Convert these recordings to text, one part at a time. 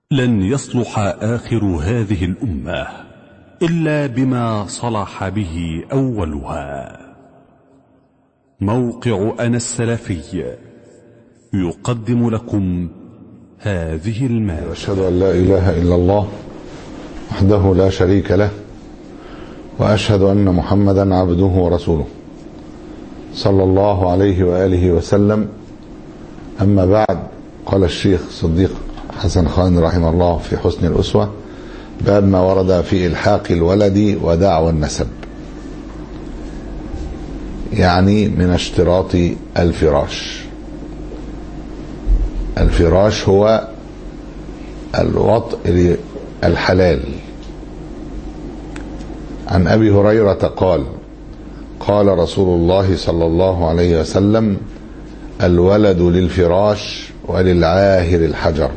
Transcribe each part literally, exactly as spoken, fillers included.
لن يصلح آخر هذه الأمة إلا بما صلح به أولها. موقع أنا السلفي يقدم لكم هذه المادة. أشهد أن لا إله إلا الله وحده لا شريك له، وأشهد أن محمدا عبده ورسوله صلى الله عليه وآله وسلم. أما بعد، قال الشيخ صديق حسن خان رحمه الله في حسن الأسوة: باب ما ورد في إلحاق الولد ودعوى النسب، يعني من اشتراط الفراش. الفراش هو الوطء الحلال. عن أبي هريرة قال: قال رسول الله صلى الله عليه وسلم: الولد للفراش وللعاهر الحجر.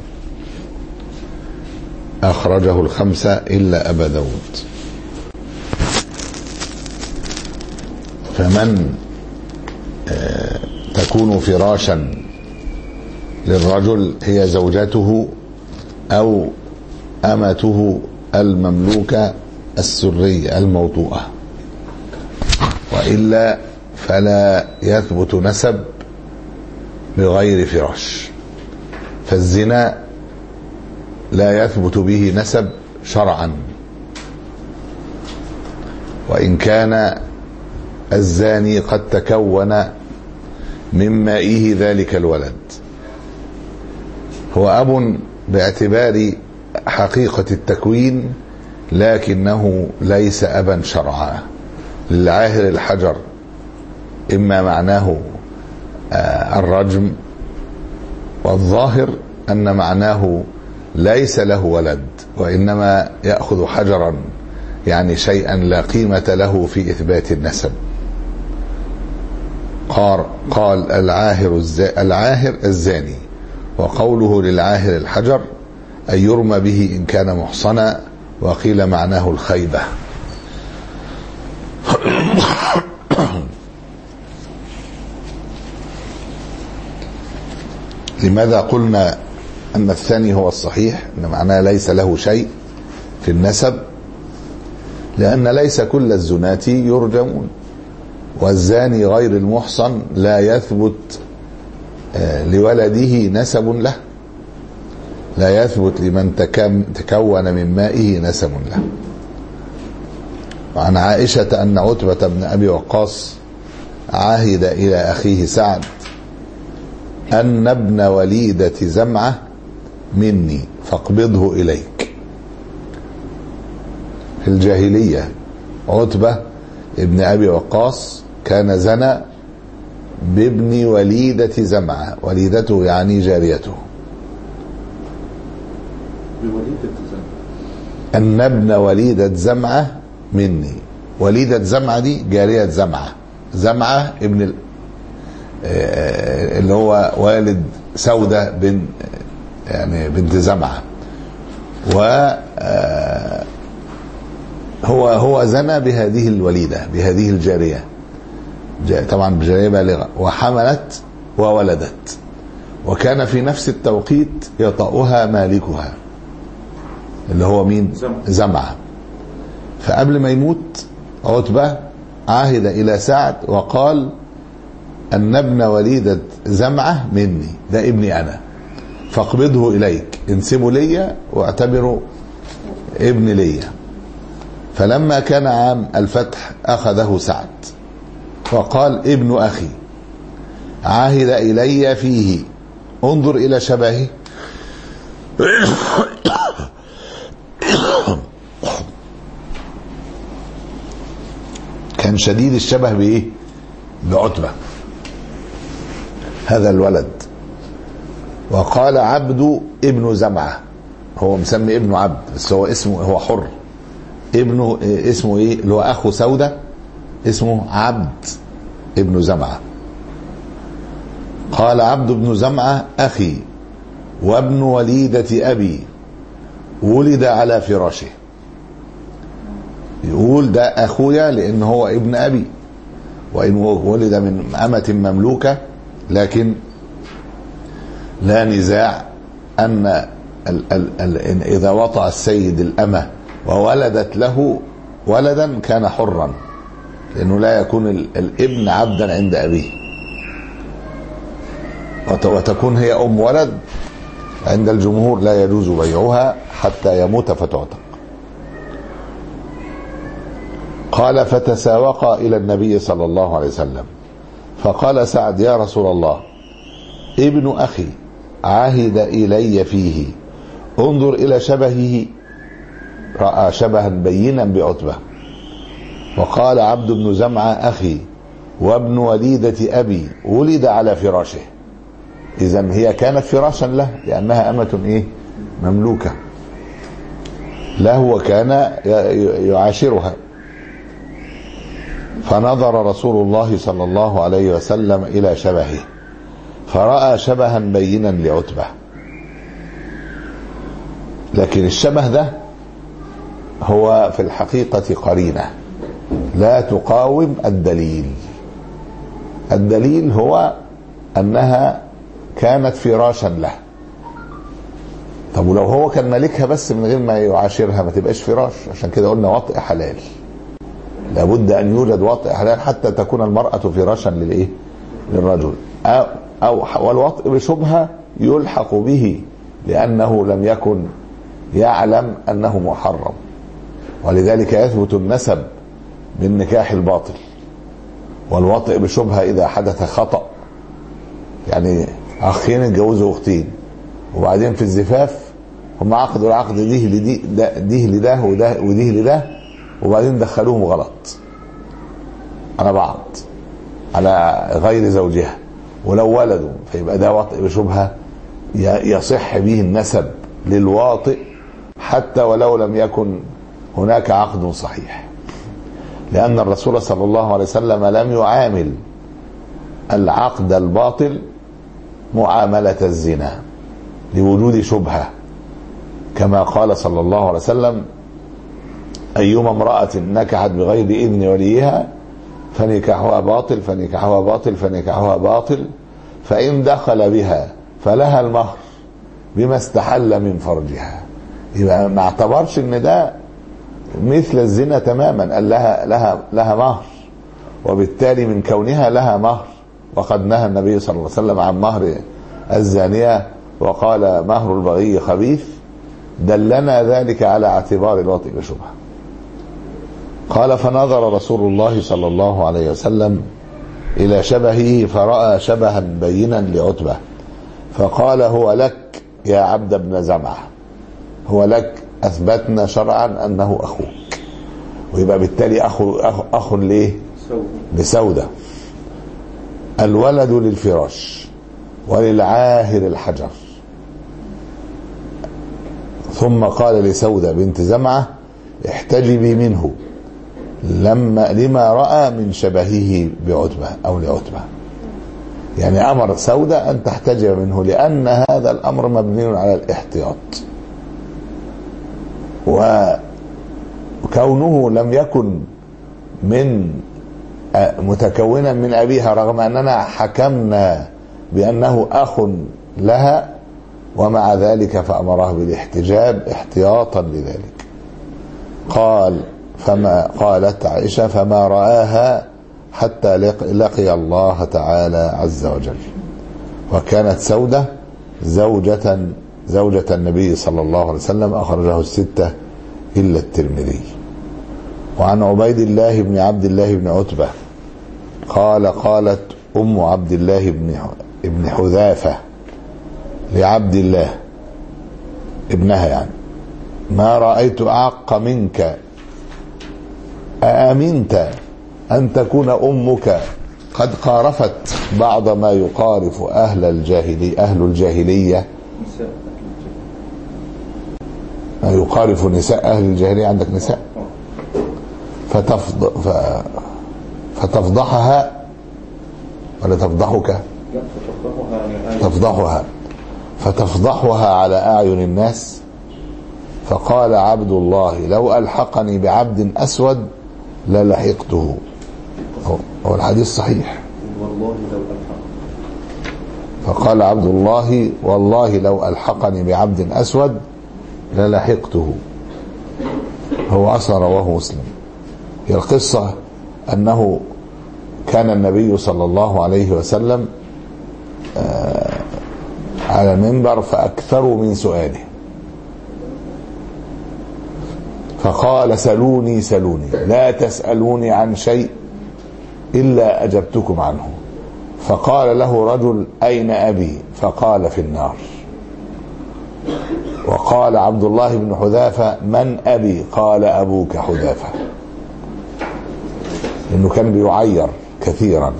أخرجه الخمسة إلا أبا داود. فمن تكون فراشا للرجل هي زوجته أو أمته المملوكة السرية الموطوءة، وإلا فلا يثبت نسب بغير فراش. فالزنا لا يثبت به نسب شرعا، وإن كان الزاني قد تكون من مائه ذلك الولد. هو أب باعتبار حقيقة التكوين، لكنه ليس أبا شرعا. للعاهر الحجر إما معناه الرجم، والظاهر أن معناه ليس له ولد، وإنما يأخذ حجرا، يعني شيئا لا قيمة له في إثبات النسب. قال, قال العاهر, العاهر الزاني، وقوله للعاهر الحجر أن يرمى به إن كان محصنا، وقيل معناه الخيبة. لماذا قلنا أن الثاني هو الصحيح، أن معناه ليس له شيء في النسب؟ لأن ليس كل الزناة يرجمون، والزاني غير المحصن لا يثبت لولده نسب له، لا يثبت لمن تكون من مائه نسب له. وعن عائشة أن عتبة بن أبي وقاص عهد إلى أخيه سعد أن ابن وليدة زمعة مني فاقبضه إليك. في الجاهلية عتبة ابن أبي وقاص كان زنى بابن وليدة زمعة، وليدته يعني جاريته. أن ابن وليدة زمعة مني، وليدة زمعة دي جارية زمعة، زمعة ابن اللي هو والد سودة بن يعني بنت زمعة، و هو هو زنى بهذه الوليدة، بهذه الجارية، طبعا بجارية بالغة، وحملت وولدت، وكان في نفس التوقيت يطأها مالكها اللي هو مين؟ زمعة. فقبل ما يموت عتبة عهد إلى سعد وقال أن ابن وليدة زمعة مني، ده ابني أنا، فاقبضه إليك، انسبه لي واعتبره ابن لي. فلما كان عام الفتح أخذه سعد وقال ابن أخي عهد إلي فيه، انظر إلى شبهه. كان شديد الشبه بإيه؟ بعتبة هذا الولد. وقال عبد ابن زمعة، هو مسمي ابنه عبد بس هو اسمه هو حر، ابنه اسمه ايه اللي هو اخو سودة، اسمه عبد ابن زمعة. قال عبد ابن زمعة أخي وابن وليدة أبي ولد على فراشه. يقول ده أخويا لأن هو ابن أبي، وإن ولد من أمة مملوكة، لكن لا نزاع أن ال ال ال إذا وطأ السيد الأمة وولدت له ولدا كان حرا، لأنه لا يكون الابن عبدا عند أبيه، وتكون هي أم ولد عند الجمهور لا يجوز بيعها حتى يموت فتعتق. قال فتساوقا إلى النبي صلى الله عليه وسلم فقال سعد يا رسول الله ابن أخي عهد إلي فيه انظر إلى شبهه، رأى شبها بينا بعتبة. وقال عبد بن زمعة أخي وابن وليدة أبي ولد على فراشه، إذن هي كانت فراشا له لأنها أمة إيه مملوكة له وكان يعاشرها. فنظر رسول الله صلى الله عليه وسلم إلى شبهه فرأى شبها بينا لعتبة، لكن الشبه ده هو في الحقيقة قرينة لا تقاوم الدليل. الدليل هو أنها كانت فراشا له. طب ولو هو كان مالكها بس من غير ما يعاشرها ما تبقاش فراش، عشان كده قلنا وطئ حلال، لابد أن يوجد وطئ حلال حتى تكون المرأة فراشا للإيه للرجل. أو, أو والوطئ بشبهة يلحق به لأنه لم يكن يعلم أنه محرم، ولذلك يثبت النسب بالنكاح الباطل. والوطئ بشبهة إذا حدث خطأ، يعني أخين اتجوزوا أختين وبعدين في الزفاف هم عقدوا العقد ديه لدي ده ديه لده وده وديه لده، وبعدين دخلوهم غلط على بعض على غير زوجها ولو ولدوا، فيبقى ده وطئ بشبهة يصح به النسب للواطئ حتى ولو لم يكن هناك عقد صحيح، لأن الرسول صلى الله عليه وسلم لم يعامل العقد الباطل معاملة الزنا لوجود شبهة، كما قال صلى الله عليه وسلم أيما امرأة نكحت بغير إذن وليها فنكاحها باطل فنكاحها باطل فنكاحها باطل فإن دخل بها فلها المهر بما استحل من فرجها. يبقى ما اعتبرش ان ده مثل الزنا تماما، قال لها لها لها مهر، وبالتالي من كونها لها مهر، وقد نهى النبي صلى الله عليه وسلم عن مهر الزانية وقال مهر البغي خبيث، دلنا ذلك على اعتبار الوطئ بشبهة. قال فنظر رسول الله صلى الله عليه وسلم إلى شبهه فرأى شبها بينا لعتبة فقال هو لك يا عبد بن زمعة، هو لك، أثبتنا شرعا أنه أخوك، ويبقى بالتالي أخو أخ, أخ ليه لسودة. الولد للفراش وللعاهر الحجر. ثم قال لسودة بنت زمعة احتجبي منه لما لما رأى من شبهه بعتبة أو لعتبة، يعني أمر سودة أن تحتجب منه لأن هذا الأمر مبني على الاحتياط، وكونه لم يكن من متكونا من أبيها رغم أننا حكمنا بأنه أخ لها، ومع ذلك فأمره بالاحتجاب احتياطا لذلك. قال فما قالت عائشة فما رآها حتى لقي الله تعالى عز وجل. وكانت سودة زوجة زوجة النبي صلى الله عليه وسلم، أخرجه الستة إلا الترمذي. وعن عبيد الله بن عبد الله بن عتبة قال قالت أم عبد الله بن ابن حذافة لعبد الله ابنها يعني ما رأيت أعق منك، أأمنت أن تكون أمك قد قارفت بعض ما يقارف أهل الجاهلية أهل الجاهلية ما يقارف نساء أهل الجاهلية، عندك نساء فتفض ف... فتفضحها ولا تفضحك تفضحها فتفضحها على أعين الناس. فقال عبد الله لو ألحقني بعبد أسود للحقته. هو الحديث صحيح. والله لو ألحق. فقال عبد الله والله لو ألحقني بعبد أسود للحقته. هو أصلا رواه مسلم. هي القصة أنه كان النبي صلى الله عليه وسلم على المنبر فأكثروا من سؤاله، فقال سلوني سلوني لا تسألوني عن شيء إلا أجبتكم عنه. فقال له رجل أين أبي؟ فقال في النار. وقال عبد الله بن حذافة من أبي؟ قال أبوك حذافة، لأنه كان بيعير كثيرا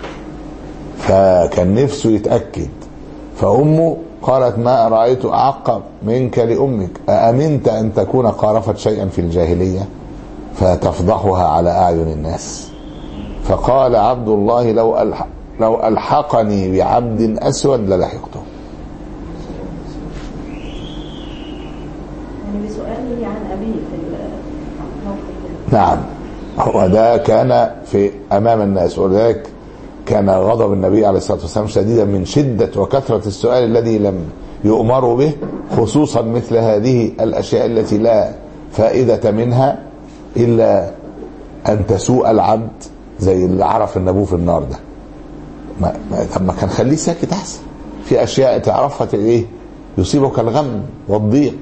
فكان نفسه يتأكد. فأمه قالت ما رأيت أعق منك لأمك، أأمنت أن تكون قارفت شيئا في الجاهلية فتفضحها على أعين الناس؟ فقال عبد الله لو ألحق لو ألحقني بعبد أسود للحقته. يعني بسؤاله عن أبيه في الموقف. نعم، هو ده كان في أمام الناس، ولذلك كان غضب النبي عليه الصلاة والسلام شديدا من شدة وكثرة السؤال الذي لم يؤمروا به، خصوصا مثل هذه الأشياء التي لا فائدة منها إلا أن تسوء العبد، زي اللي عرف النبو في النار ده. ما طب ما كان خليه ساكت احسن. في اشياء تعرفها ايه يصيبك الغم والضيق،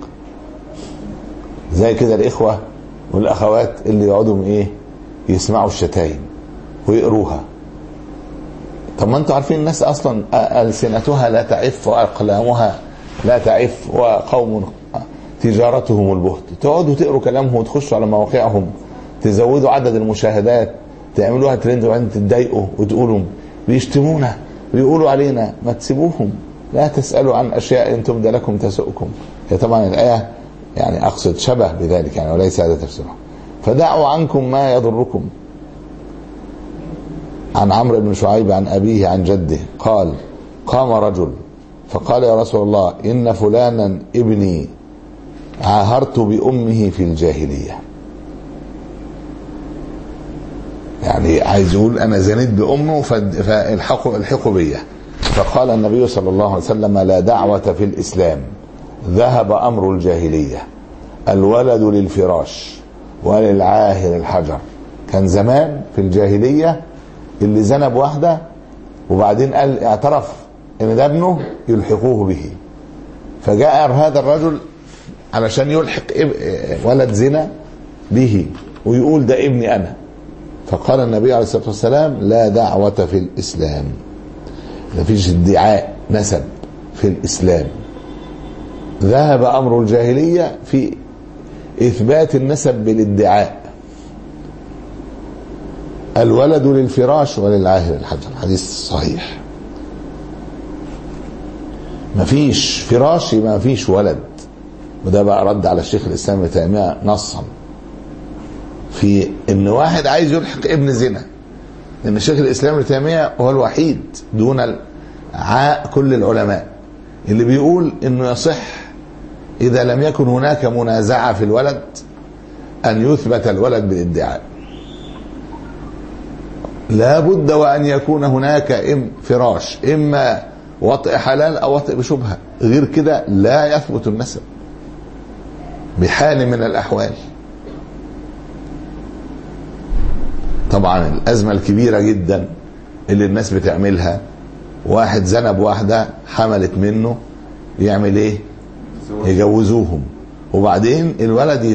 زي كده الاخوه والاخوات اللي يقعدوا ايه يسمعوا الشتايم ويقروها. طب ما انتوا عارفين الناس اصلا السنتها لا تعف واقلامها لا تعف، وقوم تجارتهم البهت. تقعدوا تقروا كلامهم وتخشوا على مواقعهم، تزودوا عدد المشاهدات، تعملوها ترند، وبعدين تتضايقوا وتقولوا بيشتمونا ويقولوا علينا. ما تسيبوهم، لا تسألوا عن أشياء إن تبدى لكم تسؤكم. هي طبعا الآية يعني أقصد شبه بذلك يعني، وليس هذا تفسيرها. فدعوا عنكم ما يضركم. عن عمرو بن شعيب عن أبيه عن جده قال قام رجل فقال يا رسول الله إن فلانا ابني عاهرت بأمه في الجاهلية. يعني عايز يقول أنا زنيت بأمه فالحقوا الحقوا بيا. فقال النبي صلى الله عليه وسلم لا دعوة في الإسلام، ذهب أمر الجاهلية، الولد للفراش وللعاهر الحجر. كان زمان في الجاهلية اللي زنى بواحدة وبعدين قال اعترف ان ده ابنه يلحقوه به، فجاء هذا الرجل علشان يلحق ولد زنا به ويقول ده ابني أنا. فقال النبي عليه الصلاة والسلام لا دعوة في الإسلام، ما فيش ادعاء نسب في الإسلام. ذهب أمر الجاهلية في إثبات النسب بالادعاء. الولد للفراش وللعاهر الحجر، حديث صحيح. ما فيش فراش يبقى ما فيش ولد. وده بقى رد على الشيخ الإسلام ابن تيمية نصا في ان واحد عايز يلحق ابن زنا، لان الشيخ الاسلام ابن تيميه هو الوحيد دون كل العلماء اللي بيقول انه يصح اذا لم يكن هناك منازعه في الولد ان يثبت الولد بالادعاء. لا بد وان يكون هناك ام فراش، اما وطئ حلال او وطئ بشبهه، غير كده لا يثبت النسب بحال من الاحوال. طبعا الأزمة الكبيرة جدا اللي الناس بتعملها، واحد زنى بواحدة حملت منه، يعمل ايه؟ يجوزوهم، وبعدين الولد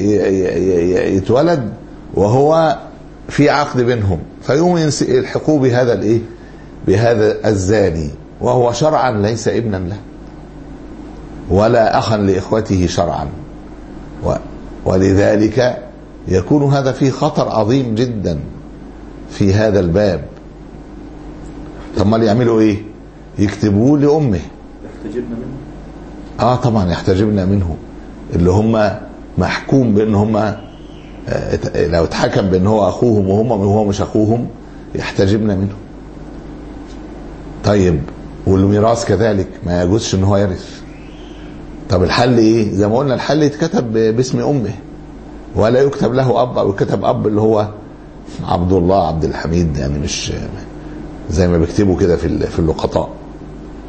يتولد وهو في عقد بينهم، فيوم يلحقوه بهذا الايه؟ بهذا الزاني، وهو شرعا ليس ابنا له ولا أخا لإخوته شرعا. ولذلك يكون هذا فيه خطر عظيم جدا في هذا الباب. طب ما يعملوا ايه؟ يكتبوه لأمه، يحتجبنا منه. اه طبعا يحتجبنا منه، اللي هم محكوم بان هم لو اتحكم بان هو اخوهم وهم وهو مش اخوهم يحتجبنا منه. طيب والميراث كذلك ما يجوزش ان هو يرث. طب الحل ايه؟ زي ما قلنا الحل يتكتب باسم امه ولا يكتب له اب، او يكتب اب اللي هو عبد الله عبد الحميد، يعني مش زي ما بيكتبوا كده في في اللقطاء.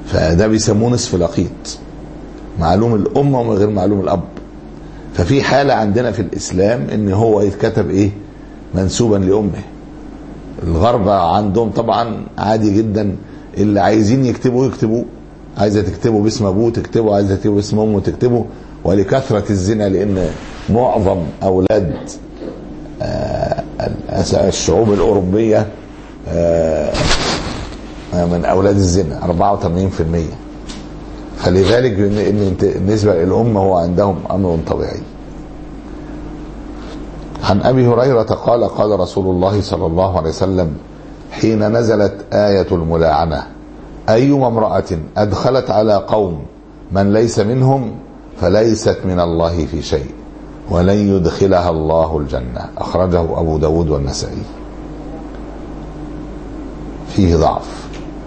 فده بيسموه نصف لقيط، معلوم الأم ومن غير معلوم الأب. ففي حالة عندنا في الإسلام إن هو يتكتب إيه منسوبا لأمه. الغرب عندهم طبعا عادي جدا، اللي عايزين يكتبوا يكتبوا، عايزة تكتبوا باسم أبوه تكتبوا، عايزة تكتبوا باسم أمه تكتبوا. ولكثرة الزنا، لأن معظم أولاد الشعوب الأوروبية من أولاد الزنا أربعة وثمانين بالمئة، فلذلك إن بالنسبة للأم هو عندهم أمر طبيعي. عن أبي هريرة قال قال رسول الله صلى الله عليه وسلم حين نزلت آية الملاعنة أيما امرأة أدخلت على قوم من ليس منهم فليست من الله في شيء ولن يدخلها الله الجنة. أخرجه أبو داود والنسائي. فيه ضعف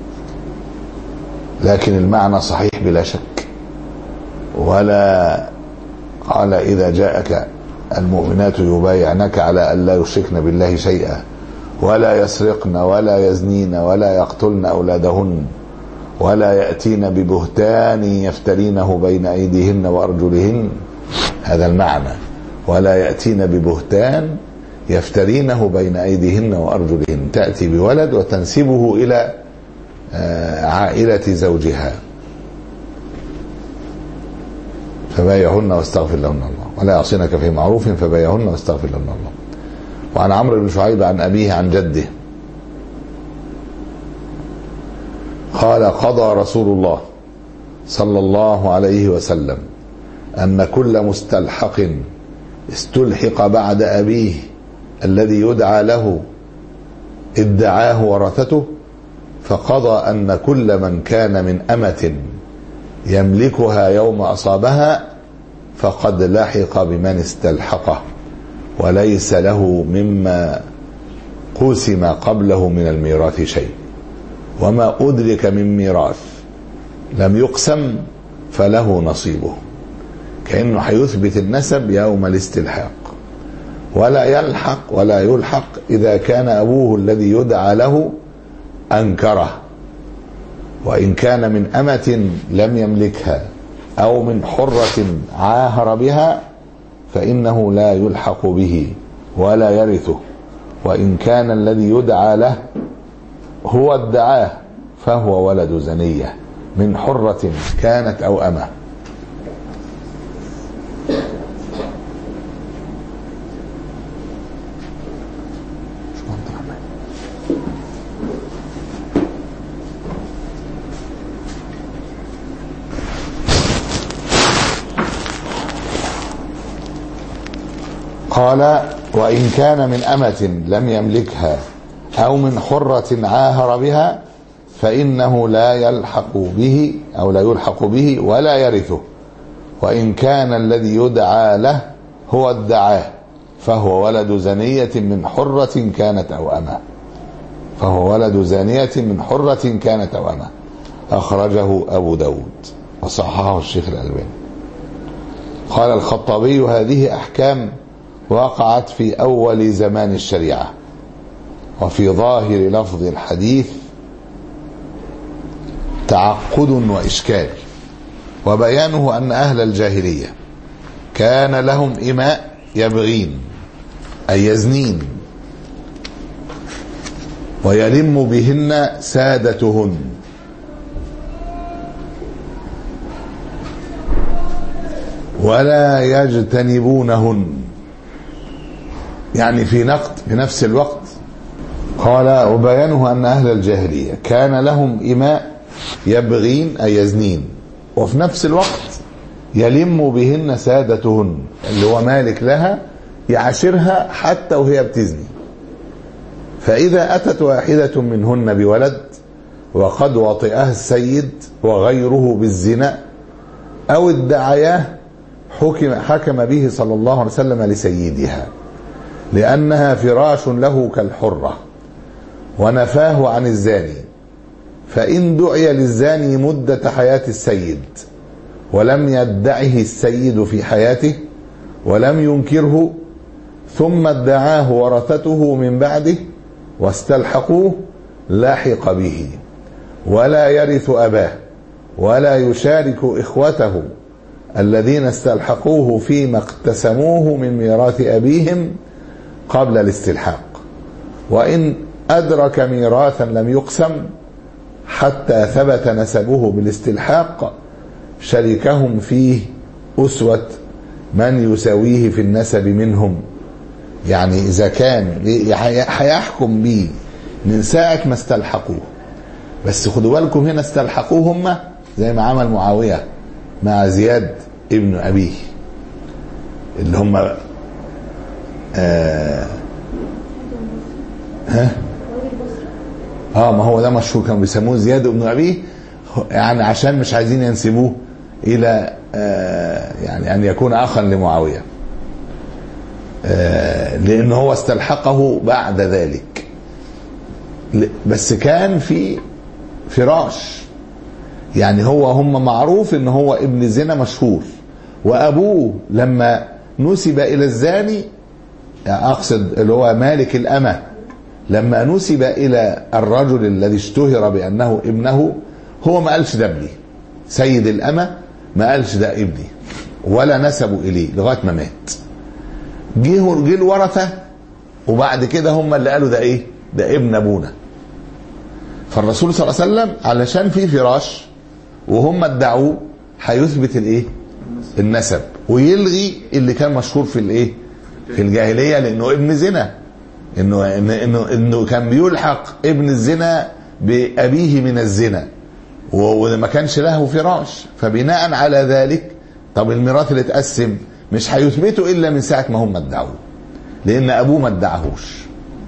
لكن المعنى صحيح بلا شك. ولا قال إذا جاءك المؤمنات يبايعنك على أن لا يشركن بالله شيئا ولا يسرقن ولا يزنين ولا يقتلن أولادهن ولا يأتين ببهتان يفترينه بين أيديهن وأرجلهن. هذا المعنى، ولا يأتين ببهتان يفترينه بين أيديهن وأرجلهن. تأتي بولد وتنسبه إلى عائلة زوجها. فبايعهن واستغفر لهن الله ولا يعصينك في معروف فبايعهن واستغفر لهن الله. وعن عمرو بن شعيب عن أبيه عن جده قال قضى رسول الله صلى الله عليه وسلم أن كل مستلحق استلحق بعد أبيه الذي يدعى له ادعاه ورثته، فقضى أن كل من كان من أمة يملكها يوم أصابها فقد لحق بمن استلحقه وليس له مما قسم قبله من الميراث شيء، وما أدرك من ميراث لم يقسم فله نصيبه. كأنه هيثبت النسب يوم الاستلحاق. ولا يلحق ولا يلحق إذا كان أبوه الذي يدعى له أنكره، وإن كان من أمة لم يملكها أو من حرة عاهر بها فإنه لا يلحق به ولا يرثه، وإن كان الذي يدعى له هو ادعاه فهو ولد زنية من حرة كانت أو أمة. قال وإن كان من أمة لم يملكها أو من حرة عاهر بها فإنه لا يلحق به أو لا يلحق به ولا يرثه، وإن كان الذي يدعى له هو ادعاه فهو ولد زانية من حرة كانت أو أمة فهو ولد زانية من حرة كانت أو أمة. أخرجه أبو داود وصححه الشيخ الألباني. قال الخطابي هذه أحكام وقعت في أول زمان الشريعة، وفي ظاهر لفظ الحديث تعقد وإشكال، وبيانه أن أهل الجاهلية كان لهم إماء يبغين أي يزنين ويلم بهن سادتهن، ولا يجتنبونهن، يعني في نقد في نفس الوقت. قال وبيانه أن أهل الجاهلية كان لهم إماء يبغين أي يزنين، وفي نفس الوقت يلم بهن سادتهن اللي هو مالك لها يعاشرها حتى وهي بتزني. فإذا أتت واحدة منهن بولد وقد وطئها السيد وغيره بالزنا أو ادعياه حكم, حكم به صلى الله عليه وسلم لسيدها لأنها فراش له كالحرة ونفاه عن الزاني. فإن دعي للزاني مدة حياة السيد ولم يدعه السيد في حياته ولم ينكره ثم ادعاه ورثته من بعده واستلحقوه لحق به ولا يرث أباه ولا يشارك إخوته الذين استلحقوه فيما اقتسموه من ميراث أبيهم قبل الاستلحاق. وإن أدرك ميراثا لم يقسم حتى ثبت نسبه بالاستلحاق شركهم فيه أسوة من يساويه في النسب منهم. يعني إذا كان هيحكم به من ساعة ما استلحقوه، بس خدوا بالكم هنا استلحقوه هم زي ما عمل معاوية مع زياد ابن أبيه اللي هم آه ها اه ما هو ده مشهور، كانوا بيسموه زياد ابن أبيه، يعني عشان مش عايزين ينسبوه إلى آه يعني أن يكون أخا لمعاوية، آه لأنه هو استلحقه بعد ذلك، بس كان في فراش. يعني هو هم معروف ان هو ابن زنا مشهور، وابوه لما نسب الى الزاني، يعني اقصد اللي هو مالك الامه، لما نسب الى الرجل الذي اشتهر بانه ابنه، هو ما قالش ده ابني، سيد الامه ما قالش ده ابني ولا نسبوا اليه لغايه ما مات. جه جه الورثه وبعد كده هم اللي قالوا ده ايه، ده ابن ابونا. فالرسول صلى الله عليه وسلم علشان في فراش وهم ادعوه هيثبت الايه، النسب، ويلغي اللي كان مشهور في الايه، في الجاهليه، لانه ابن زنا، انه انه انه كان بيلحق ابن الزنا بابيه من الزنا وما كانش له فراش. فبناء على ذلك طب الميراث اللي اتقسم مش هيثبته الا من ساعه ما هم ادعوه، لان ابوه ما ادعهوش.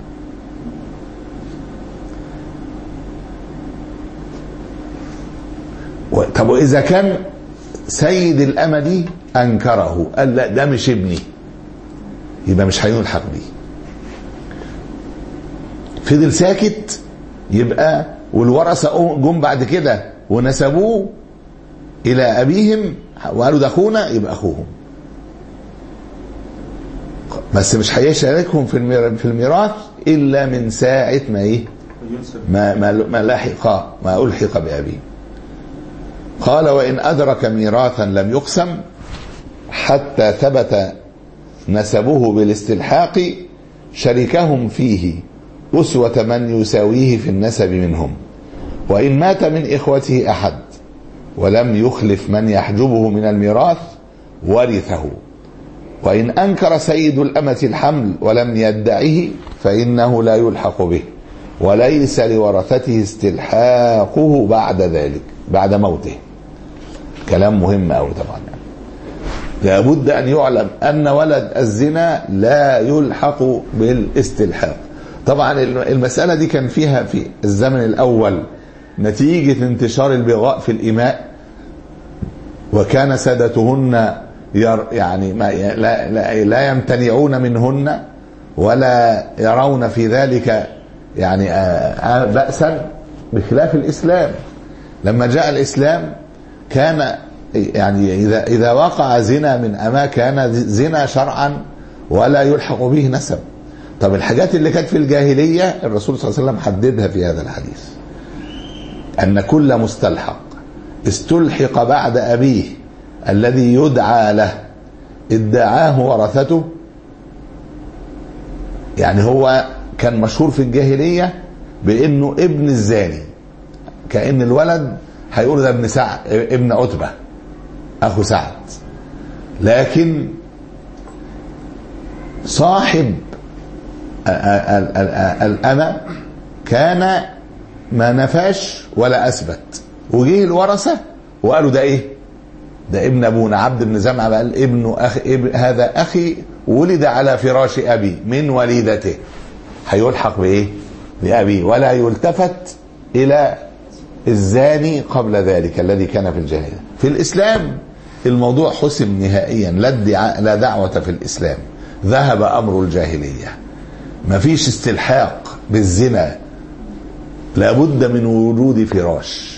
طب واذا كان سيد الامه دي انكره، قال لا ده مش ابني، يبقى مش هيلحق بيه، فضل ساكت، يبقى والورثه جم بعد كده ونسبوه الى ابيهم وقالوا ده اخونا، يبقى اخوهم، بس مش هيشاركهم في في الميراث الا من ساعه ما ايه، ما ما, ما لحق ما الحق بابيه. قال وإن أدرك ميراثا لم يقسم حتى ثبت نسبه بالاستلحاق شركهم فيه أسوة من يساويه في النسب منهم. وإن مات من إخوته أحد ولم يخلف من يحجبه من الميراث ورثه. وإن أنكر سيد الأمة الحمل ولم يدعه فإنه لا يلحق به، وليس لورثته استلحاقه بعد ذلك بعد موته. كلام مهم أوي طبعا، يعني لابد أن يعلم أن ولد الزنا لا يلحق بالاستلحاق. طبعا المسألة دي كان فيها في الزمن الأول نتيجة انتشار البغاء في الإماء، وكان سادتهن يعني ما لا, لا, لا يمتنعون منهن ولا يرون في ذلك يعني بأسا، بخلاف الإسلام. لما جاء الإسلام كان يعني إذا إذا وقع زنا من أما كان زنا شرعا ولا يلحق به نسب. طب الحاجات اللي كانت في الجاهلية الرسول صلى الله عليه وسلم حددها في هذا الحديث، أن كل مستلحق استلحق بعد أبيه الذي يدعى له ادعاه ورثته. يعني هو كان مشهور في الجاهلية بأنه ابن الزاني، كأن الولد هيقول ده ابن سعد ابن عتبة أخو سعد، لكن صاحب الأمة كان ما نفاش ولا أثبت، وجيه الورثة وقالوا ده إيه، ده ابن أبونا. عبد بن زمعة قال ابن أخي ابن هذا أخي ولد على فراش أبي من وليدته، هيلحق بإيه، بأبيه، ولا يلتفت إلى الزاني قبل ذلك الذي كان في الجاهلية. في الإسلام الموضوع حسم نهائيا، لا لا دعوة في الإسلام، ذهب أمر الجاهلية، ما فيش استلحاق بالزنا، لابد من وجود فراش.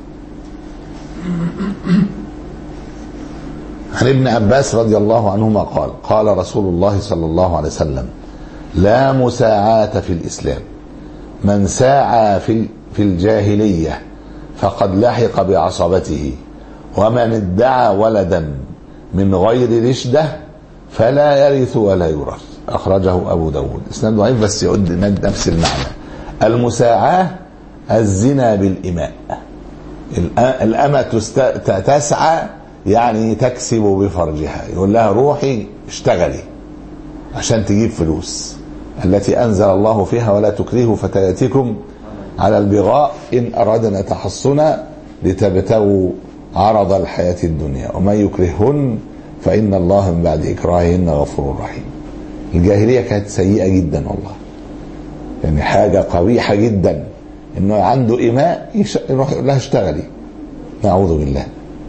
عن ابن عباس رضي الله عنهما قال قال رسول الله صلى الله عليه وسلم لا مساعاة في الإسلام، من ساعى في في الجاهلية فقد لحق بعصبته، ومن ادعى ولدا من غير رشدة فلا يرث ولا يورث. أخرجه أبو داود. إسناد ضعيف بس يعد نفس المعنى. المساعاة الزنا بالإماء. الأمة تسعى يعني تكسب بفرجها، يقول لها روحي اشتغلي عشان تجيب فلوس، التي أنزل الله فيها ولا تكرهوا فتياتكم على البغاء إن أرادنا تحصنا لتبتغوا عرض الحياة الدنيا وما يكرههن فإن الله من بعد إكراههن غفور رحيم. الجاهلية كانت سيئة جدا والله، يعني حاجة قبيحة جدا إنه عنده إماء يروح يقول لها اشتغلي، نعوذ بالله.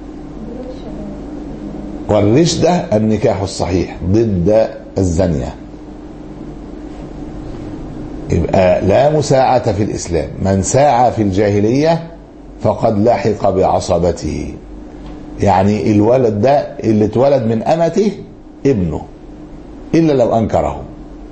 والرشدة النكاح الصحيح ضد الزانية. يبقى لا مساعة في الإسلام، من ساعى في الجاهلية فقد لحق بعصبته، يعني الولد ده اللي اتولد من أمته ابنه إلا لو أنكره.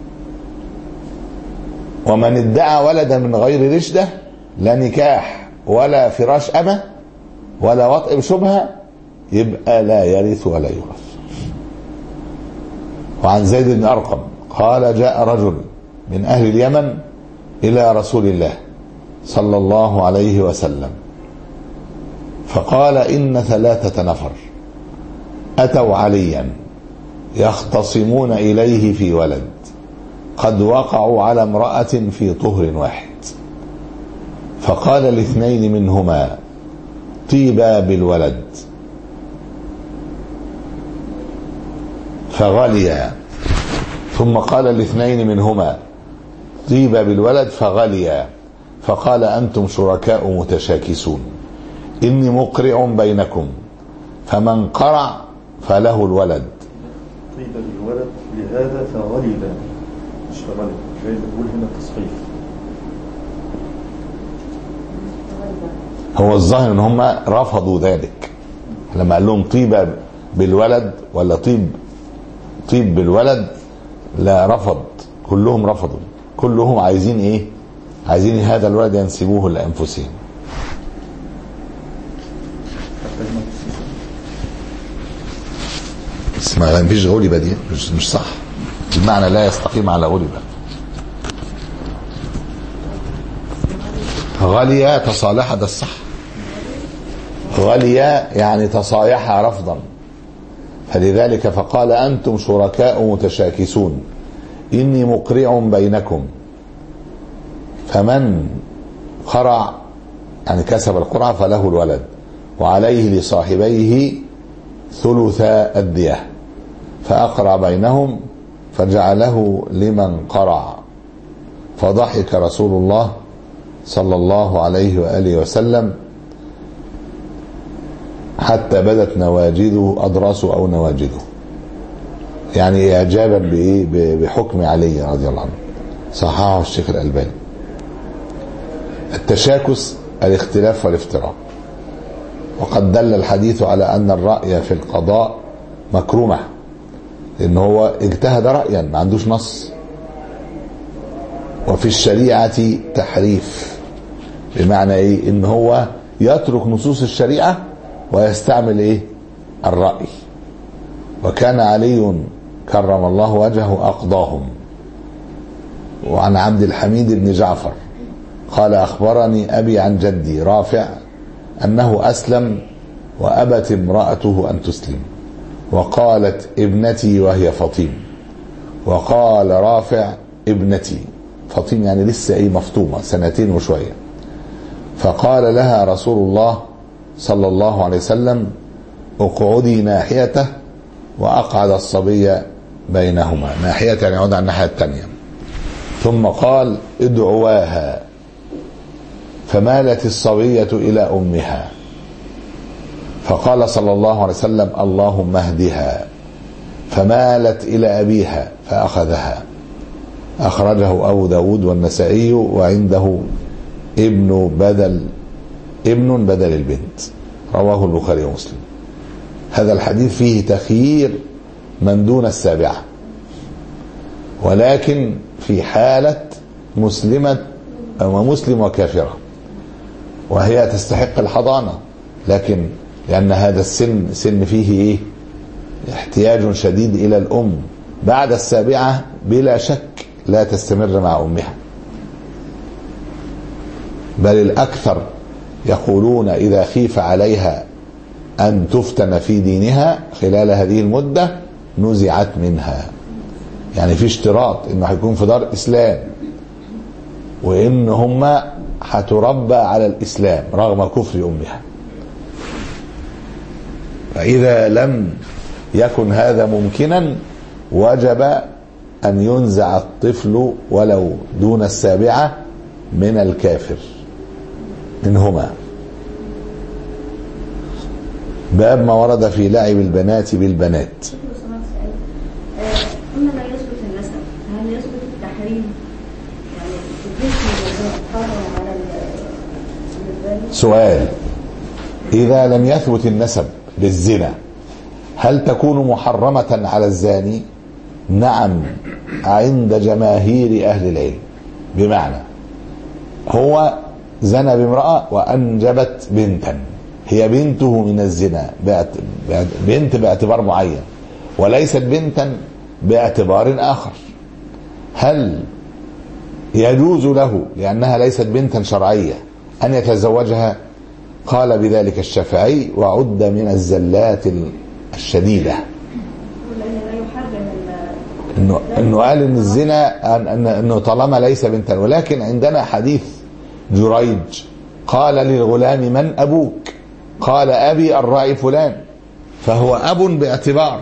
ومن ادعى ولدا من غير رشدة، لا نكاح ولا فراش أمة ولا وطئ بشبهة، يبقى لا يرث ولا يورث. وعن زيد بن أرقم قال جاء رجل من أهل اليمن إلى رسول الله صلى الله عليه وسلم فقال إن ثلاثة نفر أتوا عليا يختصمون إليه في ولد قد وقعوا على امرأة في طهر واحد، فقال الاثنين منهما طيبا بالولد فغليا، ثم قال الاثنين منهما طيبا بالولد فغليا، فقال أنتم شركاء متشاكسون، إني مقرع بينكم، فمن قرع فله الولد. طيبا بالولد لهذا فغلبا مش فغلب، جاي بقول هنا تصحيف. هو الظاهر ان هم رفضوا ذلك لما قال لهم طيبا بالولد ولا طيب طيب بالولد، لا رفض، كلهم رفضوا، كلهم عايزين ايه؟ عايزين هذا الولد ينسبوه لانفسهم. اسمع ما فيش غلبة دي مش مش صح، المعنى لا يستقيم على غلبة. غليا تصالح ده الصح، غليا يعني تصايح رفضا، فلذلك فقال أنتم شركاء متشاكسون إني مقرع بينكم، فمن قرع يعني كسب القرعة فله الولد، وعليه لصاحبيه ثلثا الدية، فأقرع بينهم فجعله لمن قرع، فضحك رسول الله صلى الله عليه وآله وسلم حتى بدت نواجذه أضراسه أو نواجذه، يعني إعجابا بحكم علي رضي الله عنه. صححه الشيخ الألباني. التشاكس الاختلاف والافتراق، وقد دل الحديث على أن الرأي في القضاء مكرومة، لأن هو اجتهد رأيا ما عندوش نص. وفي الشريعة تحريف، بمعنى ايه؟ ان هو يترك نصوص الشريعة ويستعمل ايه؟ الرأي. وكان علي كرم الله وجهه أقضاهم. وعن عبد الحميد بن جعفر قال أخبرني أبي عن جدي رافع أنه أسلم وأبت امرأته أن تسلم، وقالت ابنتي وهي فطيم، وقال رافع ابنتي، فطيم يعني لسه ايه مفطومة سنتين وشوية، فقال لها رسول الله صلى الله عليه وسلم اقعدي ناحيته، وأقعد الصبي بينهما، ناحية يعني يقعد على الناحية التانية، ثم قال ادعواها، فمالت الصبية إلى أمها، فقال صلى الله عليه وسلم اللهم اهدها، فمالت إلى أبيها فأخذها. أخرجه أبو داود والنسائي، وعنده ابن بدل ابن بدل البنت، رواه البخاري ومسلم. هذا الحديث فيه تخيير من دون السابعة، ولكن في حالة مسلمة أو مسلم وكافرة، وهي تستحق الحضانة، لكن لأن هذا السن سن فيه إيه؟ احتياج شديد إلى الأم. بعد السابعة بلا شك لا تستمر مع أمها، بل الأكثر يقولون إذا خيف عليها أن تفتن في دينها خلال هذه المدة نزعت منها. يعني في اشتراط إنه هيكون في دار إسلام، وإن هم هتربى على الإسلام رغم كفر أمها. فإذا لم يكن هذا ممكنا وجب أن ينزع الطفل ولو دون السابعة من الكافر منهما. باب ما ورد في لعب البنات بالبنات. أما لا يثبت النسب، هل يثبت التحريم؟ يعني الطفل على البنات. سؤال: إذا لم يثبت النسب بالزنا هل تكون محرمة على الزاني؟ نعم، عند جماهير أهل العلم. بمعنى هو زنى بامرأة وأنجبت بنتا، هي بنته من الزنا، بنت باعتبار معين وليست بنتا باعتبار آخر، هل يجوز له لأنها ليست بنتا شرعية أن يتزوجها؟ قال بذلك الشافعي: وعد من الزلات الشديدة. إنه, إنه قال إن الزنا إنه طالما ليس بنتا. ولكن عندنا حديث جريج قال للغلام: من أبوك؟ قال: أبي الراعي فلان. فهو أب باعتبار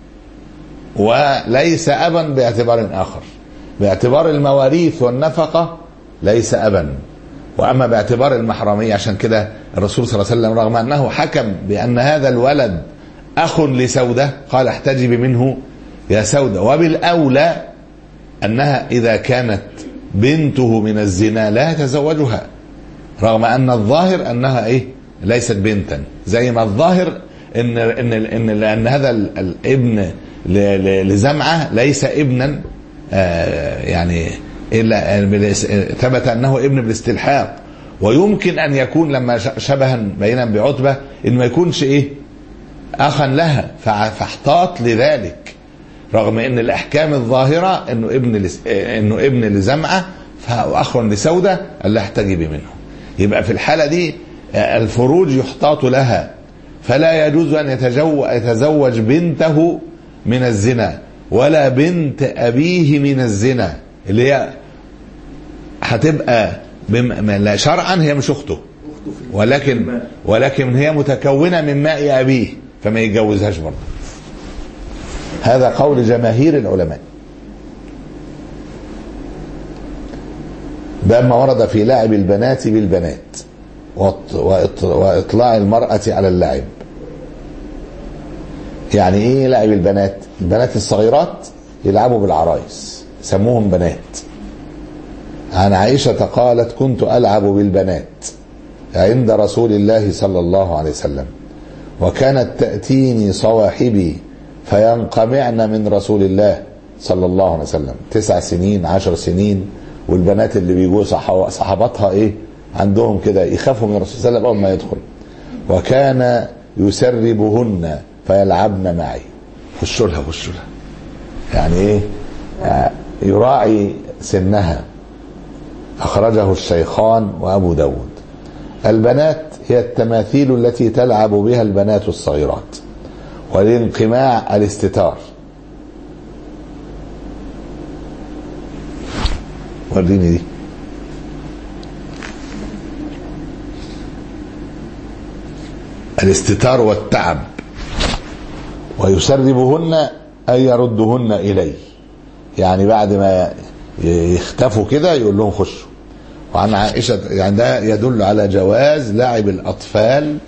وليس أبا باعتبار آخر. باعتبار المواريث والنفقة ليس أبا، وأما باعتبار المحرمية. عشان كده الرسول صلى الله عليه وسلم رغم أنه حكم بأن هذا الولد أخ لسودة قال: احتجبي منه يا سودة. وبالأولى أنها إذا كانت بنته من الزنا لا يتزوجها، رغم أن الظاهر أنها إيه؟ ليست بنتا، زي ما الظاهر إن إن إن لأن هذا الابن لزمعة ليس ابنا، آه يعني إلا ثبت أنه ابن بالاستلحاق. ويمكن أن يكون لما شبها بينا بعتبة إن ما يكونش إيه؟ أخا لها، فاحتاط لذلك، رغم ان الاحكام الظاهره انه ابن لس... انه ابن لزمعه فاخ لسوده الا احتجبي منه. يبقى في الحاله دي الفروج يحتاط لها، فلا يجوز ان يتجو... يتزوج بنته من الزنا ولا بنت ابيه من الزنا، اللي هي هتبقى بم... شرعا هي مش اخته، ولكن ولكن هي متكونه من ماء ابيه، فما يتجوزهاش برضه. هذا قول جماهير العلماء. باب ما ورد في لعب البنات بالبنات وإطلاع المرأة على اللعب. يعني ايه لعب البنات؟ البنات الصغيرات يلعبوا بالعرايس سموهم بنات. عن عائشة قالت: كنت ألعب بالبنات عند رسول الله صلى الله عليه وسلم، وكانت تأتيني صواحبي فينقمعن من رسول الله صلى الله عليه وسلم. تسع سنين عشر سنين، والبنات اللي بيجوا صحابتها ايه عندهم كده يخافوا من الرسول صلى الله عليه وسلم اول ما يدخل. وكان يسربهن فيلعبن معي. خشوا لها خشوا لها، يعني ايه؟ يراعي سنها. اخرجه الشيخان وابو داود. البنات هي التماثيل التي تلعب بها البنات الصغيرات، والانقماع الاستتار. وريني دي. الاستتار والتعب. ويسربهن أي يردهن إليه، يعني بعد ما يختفوا كده يقول لهم خشوا. وعن عائشة يعني ده يدل على جواز لعب الأطفال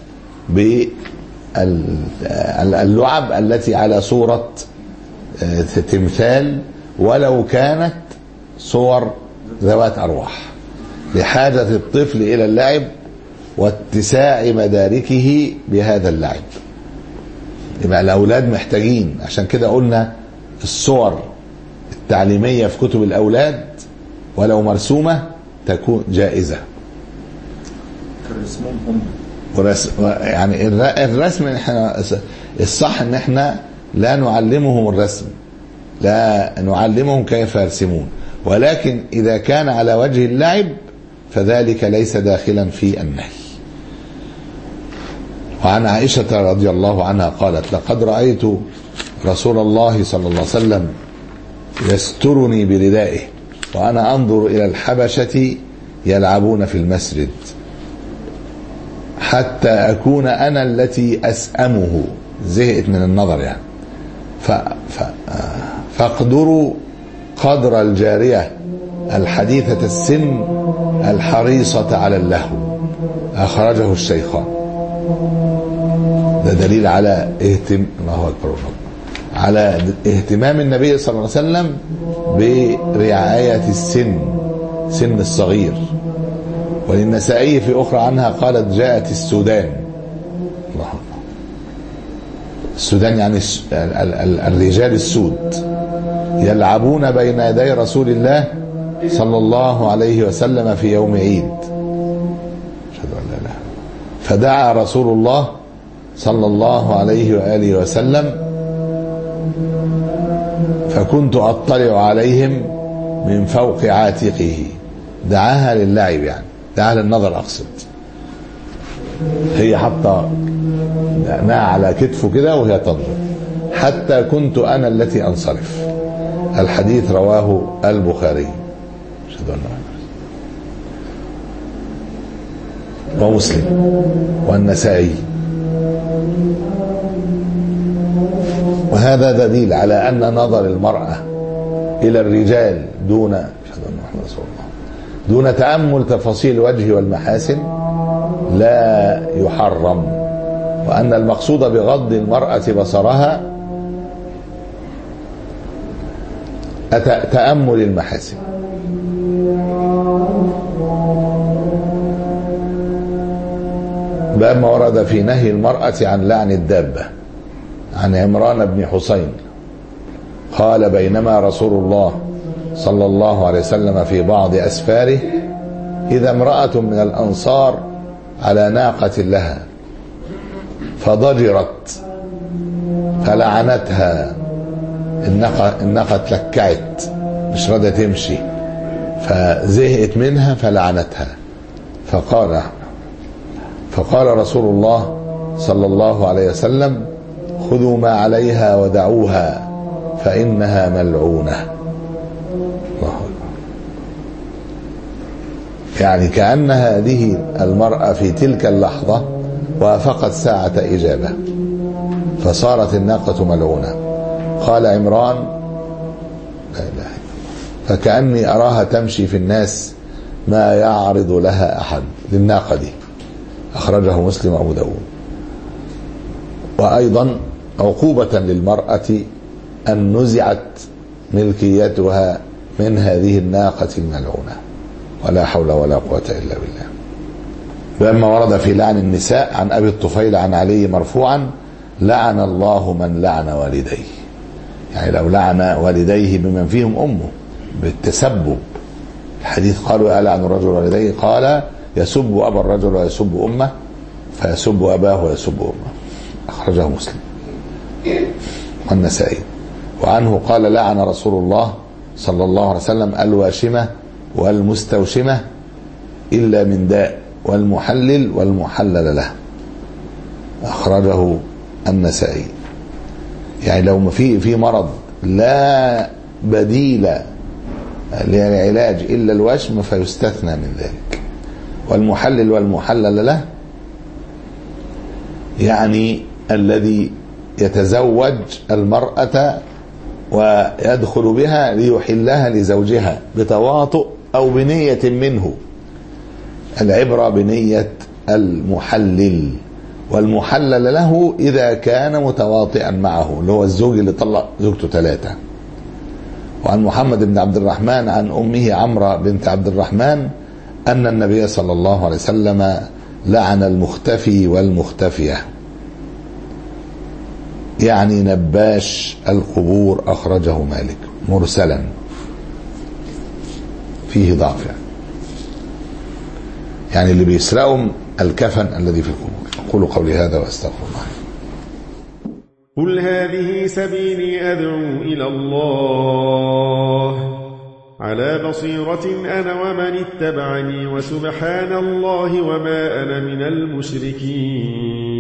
باللعب التي على صورة تمثال، ولو كانت صور ذوات أرواح، لحاجة الطفل إلى اللعب واتساع مداركه بهذا اللعب. يبقى الأولاد محتاجين، عشان كده قلنا الصور التعليمية في كتب الأولاد ولو مرسومة تكون جائزة. رسمهم هم ورسم يعني الرسم احنا الصح ان احنا لا نعلمهم الرسم، لا نعلمهم كيف يرسمون، ولكن اذا كان على وجه اللعب فذلك ليس داخلا في النهي. وعن عائشة رضي الله عنها قالت: لقد رأيت رسول الله صلى الله عليه وسلم يسترني بردائه وأنا أنظر إلى الحبشة يلعبون في المسجد حتى أكون أنا التي أسأمه. زهقت من النظر يعني. ف... ف... فاقدروا قدر الجارية الحديثة السن الحريصة على اللهو. أخرجه الشيخان. ده دليل على اهتم الله أكبر على اهتمام النبي صلى الله عليه وسلم برعاية السن، سن الصغير. وللنسائي في أخرى عنها قالت: جاءت السودان. الله أكبر. السودان يعني الرجال السود يلعبون بين يدي رسول الله صلى الله عليه وسلم في يوم عيد. أشهد أن لا إله. فدعا رسول الله صلى الله عليه وآله وسلم فكنت أطلع عليهم من فوق عاتقه. دعاها للعب يعني، دعاها للنظر أقصد. هي حاطة دقناها على كتفه كده وهي تنظر حتى كنت أنا التي أنصرف. الحديث رواه البخاري ومسلم والنسائي. وهذا دليل على أن نظر المرأة إلى الرجال دون دون تأمل تفاصيل الوجه والمحاسن لا يحرم، وأن المقصود بغض المرأة بصرها تأمل المحاسن. باب ما ورد في نهي المرأة عن لعن الدابة. عن عمران بن حسين قال: بينما رسول الله صلى الله عليه وسلم في بعض أسفاره إذا امرأة من الأنصار على ناقة لها فضجرت فلعنتها. الناقة الناقة تلكعت مش راضية تمشي فزهقت منها فلعنتها. فقال فقال رسول الله صلى الله عليه وسلم: خذوا ما عليها ودعوها فإنها ملعونة. الله أكبر. يعني كأن هذه المرأة في تلك اللحظة وافقت ساعة إجابة فصارت الناقة ملعونة. قال عمران: لا إله إلا الله. فكأني أراها تمشي في الناس ما يعرض لها أحد. للناقة دي. أخرجه مسلم وأبو داود. وأيضا عقوبة للمرأة أن نزعت ملكيتها من هذه الناقة الملعونة. ولا حول ولا قوة إلا بالله. لما ورد في لعن النساء عن أبي الطفيل عن علي مرفوعا: لعن الله من لعن والديه. يعني لو لعن والديه بمن فيهم أمه بالتسبب. الحديث قالوا: ألعن الرجل والديه؟ قال: يسب أبا الرجل ويسب أمه فيسب أباه ويسب أمه. أخرجه مسلم والنسائي. وعنه قال: لعن رسول الله صلى الله عليه وسلم الواشمة والمستوشمة إلا من داء والمحلل والمحلل له. أخرجه النسائي. يعني لو في في مرض لا بديل للعلاج إلا الوشم فيستثنى من ذلك. والمحلل والمحلل له يعني الذي يتزوج المرأة ويدخل بها ليحلها لزوجها بتواطؤ أو بنية منه. العبرة بنية المحلل. والمحلل له إذا كان متواطئا معه، اللي هو الزوج اللي طلق زوجته ثلاثة. وعن محمد بن عبد الرحمن عن أمه عمرة بنت عبد الرحمن أن النبي صلى الله عليه وسلم لعن المختفي والمختفية، يعني نباش القبور. أخرجه مالك مرسلا فيه ضعف. يعني, يعني اللي بيسرقوا الكفن الذي في القبور. أقول قولي هذا وأستغفر الله. قل هذه سبيلي أدعو إلى الله على بصيرة أنا ومن اتبعني وسبحان الله وما أنا من المشركين.